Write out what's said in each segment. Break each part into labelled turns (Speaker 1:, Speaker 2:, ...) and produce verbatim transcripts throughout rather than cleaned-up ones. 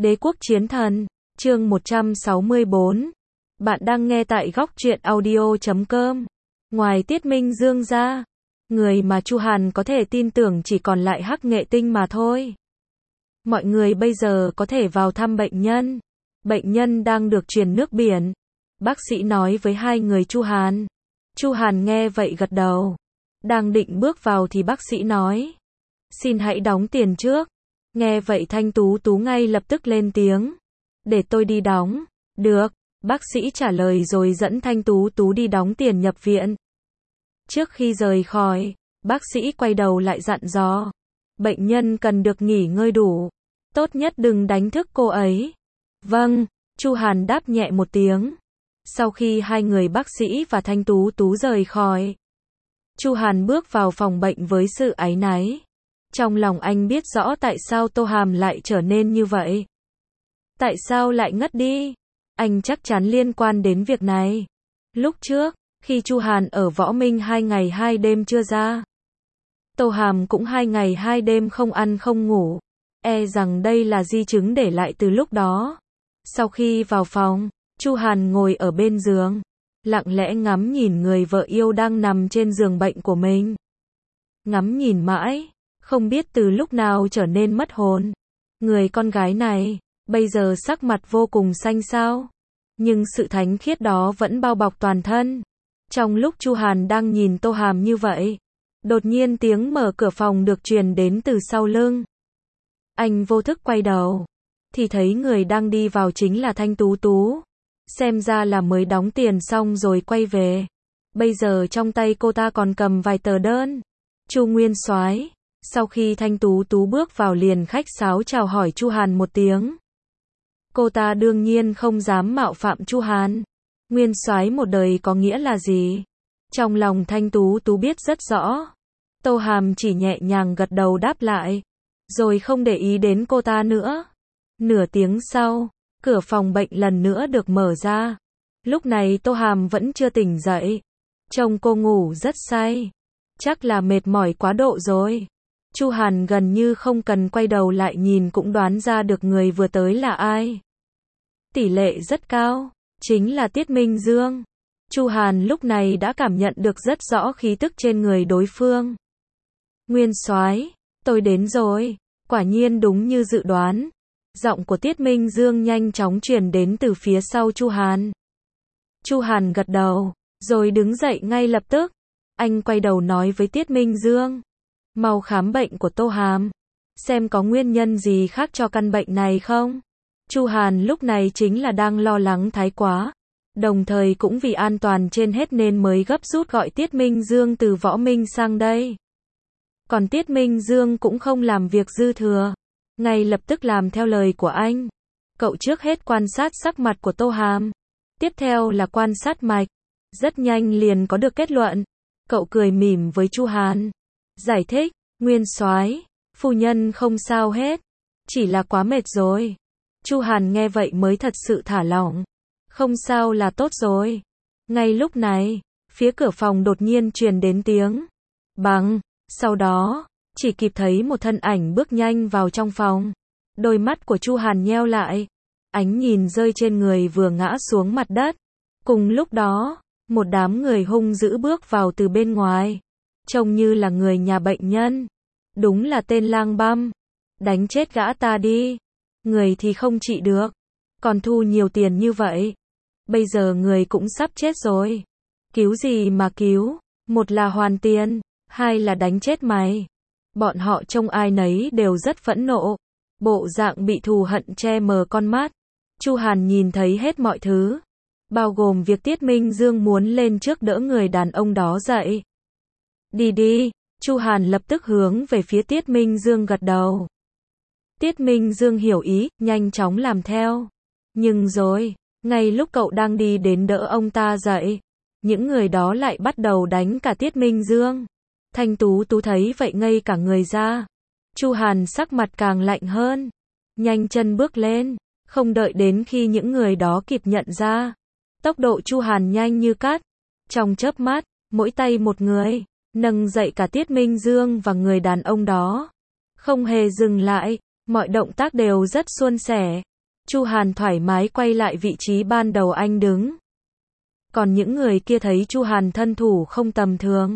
Speaker 1: Đế quốc chiến thần, chương một trăm sáu mươi bốn. Bạn đang nghe tại góc truyện audio chấm com. Ngoài Tiết Minh Dương ra, người mà Chu Hàn có thể tin tưởng chỉ còn lại Hắc Nghệ Tinh mà thôi. Mọi người bây giờ có thể vào thăm bệnh nhân. Bệnh nhân đang được truyền nước biển. Bác sĩ nói với hai người Chu Hàn. Chu Hàn nghe vậy gật đầu. Đang định bước vào thì bác sĩ nói. Xin hãy đóng tiền trước. Nghe vậy Thanh Tú Tú ngay lập tức lên tiếng. Để tôi đi đóng. Được, bác sĩ trả lời rồi dẫn Thanh Tú Tú đi đóng tiền nhập viện. Trước khi rời khỏi, bác sĩ quay đầu lại dặn dò. Bệnh nhân cần được nghỉ ngơi đủ. Tốt nhất đừng đánh thức cô ấy. Vâng, Chu Hàn đáp nhẹ một tiếng. Sau khi hai người bác sĩ và Thanh Tú Tú rời khỏi, Chu Hàn bước vào phòng bệnh với sự áy náy. Trong lòng anh biết rõ tại sao Tô Hàm lại trở nên như vậy. Tại sao lại ngất đi? Anh chắc chắn liên quan đến việc này. Lúc trước, khi Chu Hàn ở Võ Minh hai ngày hai đêm chưa ra, Tô Hàm cũng hai ngày hai đêm không ăn không ngủ. E rằng đây là di chứng để lại từ lúc đó. Sau khi vào phòng, Chu Hàn ngồi ở bên giường, lặng lẽ ngắm nhìn người vợ yêu đang nằm trên giường bệnh của mình. Ngắm nhìn mãi, không biết từ lúc nào trở nên mất hồn. Người con gái này, bây giờ sắc mặt vô cùng xanh xao. Nhưng sự thánh khiết đó vẫn bao bọc toàn thân. Trong lúc Chu Hàn đang nhìn Tô Hàm như vậy, đột nhiên tiếng mở cửa phòng được truyền đến từ sau lưng. Anh vô thức quay đầu, thì thấy người đang đi vào chính là Thanh Tú Tú. Xem ra là mới đóng tiền xong rồi quay về. Bây giờ trong tay cô ta còn cầm vài tờ đơn. Chu Nguyên Soái. Sau khi Thanh Tú Tú bước vào liền khách sáo chào hỏi Chu Hàn một tiếng. Cô ta đương nhiên không dám mạo phạm Chu Hàn. Nguyên Soái một đời có nghĩa là gì? Trong lòng Thanh Tú Tú biết rất rõ. Tô Hàm chỉ nhẹ nhàng gật đầu đáp lại, rồi không để ý đến cô ta nữa. Nửa tiếng sau, cửa phòng bệnh lần nữa được mở ra. Lúc này Tô Hàm vẫn chưa tỉnh dậy. Trông cô ngủ rất say. Chắc là mệt mỏi quá độ rồi. Chu Hàn gần như không cần quay đầu lại nhìn cũng đoán ra được người vừa tới là ai. Tỷ lệ rất cao, chính là Tiết Minh Dương. Chu Hàn lúc này đã cảm nhận được rất rõ khí tức trên người đối phương. Nguyên Soái, tôi đến rồi. Quả nhiên đúng như dự đoán. Giọng của Tiết Minh Dương nhanh chóng truyền đến từ phía sau Chu Hàn. Chu Hàn gật đầu, rồi đứng dậy ngay lập tức. Anh quay đầu nói với Tiết Minh Dương. Mau khám bệnh của Tô Hàm. Xem có nguyên nhân gì khác cho căn bệnh này không? Chu Hàn lúc này chính là đang lo lắng thái quá. Đồng thời cũng vì an toàn trên hết nên mới gấp rút gọi Tiết Minh Dương từ Võ Minh sang đây. Còn Tiết Minh Dương cũng không làm việc dư thừa. Ngay lập tức làm theo lời của anh. Cậu trước hết quan sát sắc mặt của Tô Hàm. Tiếp theo là quan sát mạch. Rất nhanh liền có được kết luận. Cậu cười mỉm với Chu Hàn. Giải thích, Nguyên Soái, phu nhân không sao hết. Chỉ là quá mệt rồi. Chu Hàn nghe vậy mới thật sự thả lỏng. Không sao là tốt rồi. Ngay lúc này, phía cửa phòng đột nhiên truyền đến tiếng bằng. Sau đó, chỉ kịp thấy một thân ảnh bước nhanh vào trong phòng. Đôi mắt của Chu Hàn nheo lại. Ánh nhìn rơi trên người vừa ngã xuống mặt đất. Cùng lúc đó, một đám người hung dữ bước vào từ bên ngoài. Trông như là người nhà bệnh nhân. Đúng là tên lang băm. Đánh chết gã ta đi. Người thì không trị được. Còn thu nhiều tiền như vậy. Bây giờ người cũng sắp chết rồi. Cứu gì mà cứu. Một là hoàn tiền. Hai là đánh chết mày. Bọn họ trông ai nấy đều rất phẫn nộ. Bộ dạng bị thù hận che mờ con mắt. Chu Hàn nhìn thấy hết mọi thứ. Bao gồm việc Tiết Minh Dương muốn lên trước đỡ người đàn ông đó dậy. Đi đi. Chu Hàn lập tức hướng về phía Tiết Minh Dương gật đầu. Tiết Minh Dương hiểu ý, nhanh chóng làm theo. Nhưng rồi, ngay lúc cậu đang đi đến đỡ ông ta dậy, những người đó lại bắt đầu đánh cả Tiết Minh Dương. Thanh Tú Tú thấy vậy ngây cả người ra. Chu Hàn sắc mặt càng lạnh hơn. Nhanh chân bước lên, không đợi đến khi những người đó kịp nhận ra. Tốc độ Chu Hàn nhanh như cát. Trong chớp mắt, mỗi tay một người, nâng dậy cả Tiết Minh Dương và người đàn ông đó. Không hề dừng lại, mọi động tác đều rất suôn sẻ. Chu Hàn thoải mái quay lại vị trí ban đầu anh đứng. Còn những người kia thấy Chu Hàn thân thủ không tầm thường,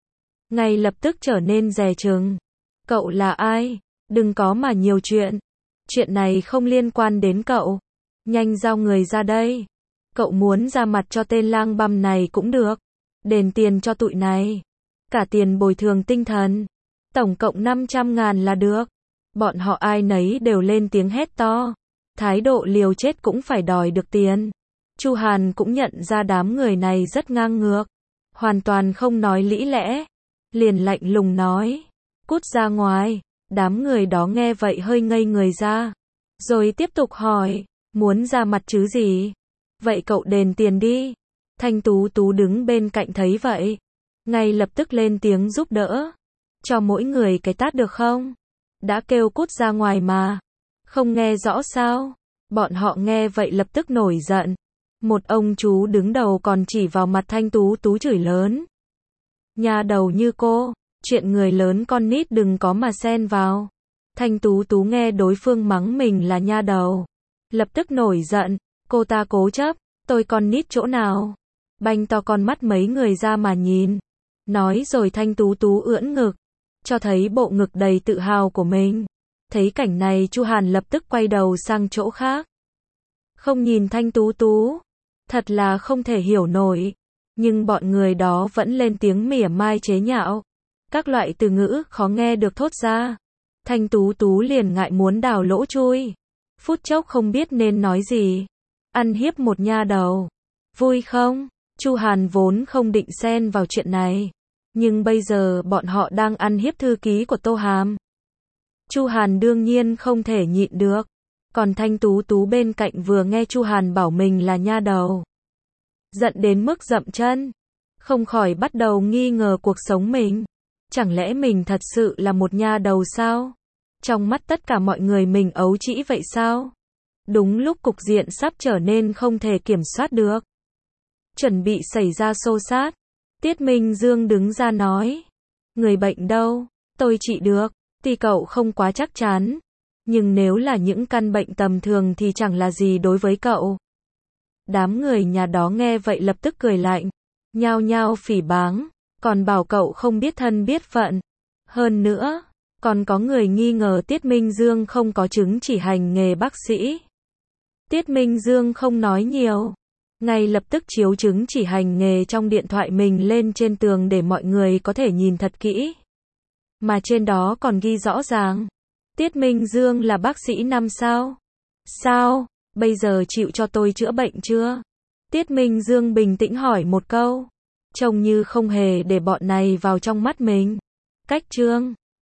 Speaker 1: ngay lập tức trở nên dè chừng. Cậu là ai? Đừng có mà nhiều chuyện. Chuyện này không liên quan đến cậu. Nhanh giao người ra đây. Cậu muốn ra mặt cho tên lang băm này cũng được. Đền tiền cho tụi này. Cả tiền bồi thường tinh thần. Tổng cộng năm trăm ngàn là được. Bọn họ ai nấy đều lên tiếng hét to. Thái độ liều chết cũng phải đòi được tiền. Chu Hàn cũng nhận ra đám người này rất ngang ngược. Hoàn toàn không nói lý lẽ. Liền lạnh lùng nói. Cút ra ngoài. Đám người đó nghe vậy hơi ngây người ra. Rồi tiếp tục hỏi. Muốn ra mặt chứ gì? Vậy cậu đền tiền đi. Thanh Tú Tú đứng bên cạnh thấy vậy. Ngay lập tức lên tiếng giúp đỡ. Cho mỗi người cái tát được không? Đã kêu cút ra ngoài mà. Không nghe rõ sao? Bọn họ nghe vậy lập tức nổi giận. Một ông chú đứng đầu còn chỉ vào mặt Thanh Tú Tú chửi lớn. Nhà đầu như cô, chuyện người lớn con nít đừng có mà xen vào. Thanh Tú Tú nghe đối phương mắng mình là nha đầu. Lập tức nổi giận, cô ta cố chấp, tôi con nít chỗ nào? Banh to con mắt mấy người ra mà nhìn. Nói rồi Thanh Tú Tú ưỡn ngực, cho thấy bộ ngực đầy tự hào của mình. Thấy cảnh này Chu Hàn lập tức quay đầu sang chỗ khác. Không nhìn Thanh Tú Tú. Thật là không thể hiểu nổi. Nhưng bọn người đó vẫn lên tiếng mỉa mai chế nhạo. Các loại từ ngữ khó nghe được thốt ra. Thanh Tú Tú liền ngại muốn đào lỗ chui. Phút chốc không biết nên nói gì. Ăn hiếp một nha đầu. Vui không? Chu Hàn vốn không định xen vào chuyện này. Nhưng bây giờ bọn họ đang ăn hiếp thư ký của Tô Hàm. Chu Hàn đương nhiên không thể nhịn được. Còn Thanh Tú Tú bên cạnh vừa nghe Chu Hàn bảo mình là nha đầu. Giận đến mức dậm chân. Không khỏi bắt đầu nghi ngờ cuộc sống mình. Chẳng lẽ mình thật sự là một nha đầu sao? Trong mắt tất cả mọi người mình ấu trĩ vậy sao? Đúng lúc cục diện sắp trở nên không thể kiểm soát được. Chuẩn bị xảy ra xô xát. Tiết Minh Dương đứng ra nói. Người bệnh đâu? Tôi trị được. Tuy cậu không quá chắc chắn. Nhưng nếu là những căn bệnh tầm thường thì chẳng là gì đối với cậu. Đám người nhà đó nghe vậy lập tức cười lạnh. Nhao nhao phỉ báng. Còn bảo cậu không biết thân biết phận. Hơn nữa, còn có người nghi ngờ Tiết Minh Dương không có chứng chỉ hành nghề bác sĩ. Tiết Minh Dương không nói nhiều. Ngay lập tức chiếu chứng chỉ hành nghề trong điện thoại mình lên trên tường để mọi người có thể nhìn thật kỹ. Mà trên đó còn ghi rõ ràng. Tiết Minh Dương là bác sĩ năm sao. Sao? Bây giờ chịu cho tôi chữa bệnh chưa? Tiết Minh Dương bình tĩnh hỏi một câu. Trông như không hề để bọn này vào trong mắt mình. Cách chương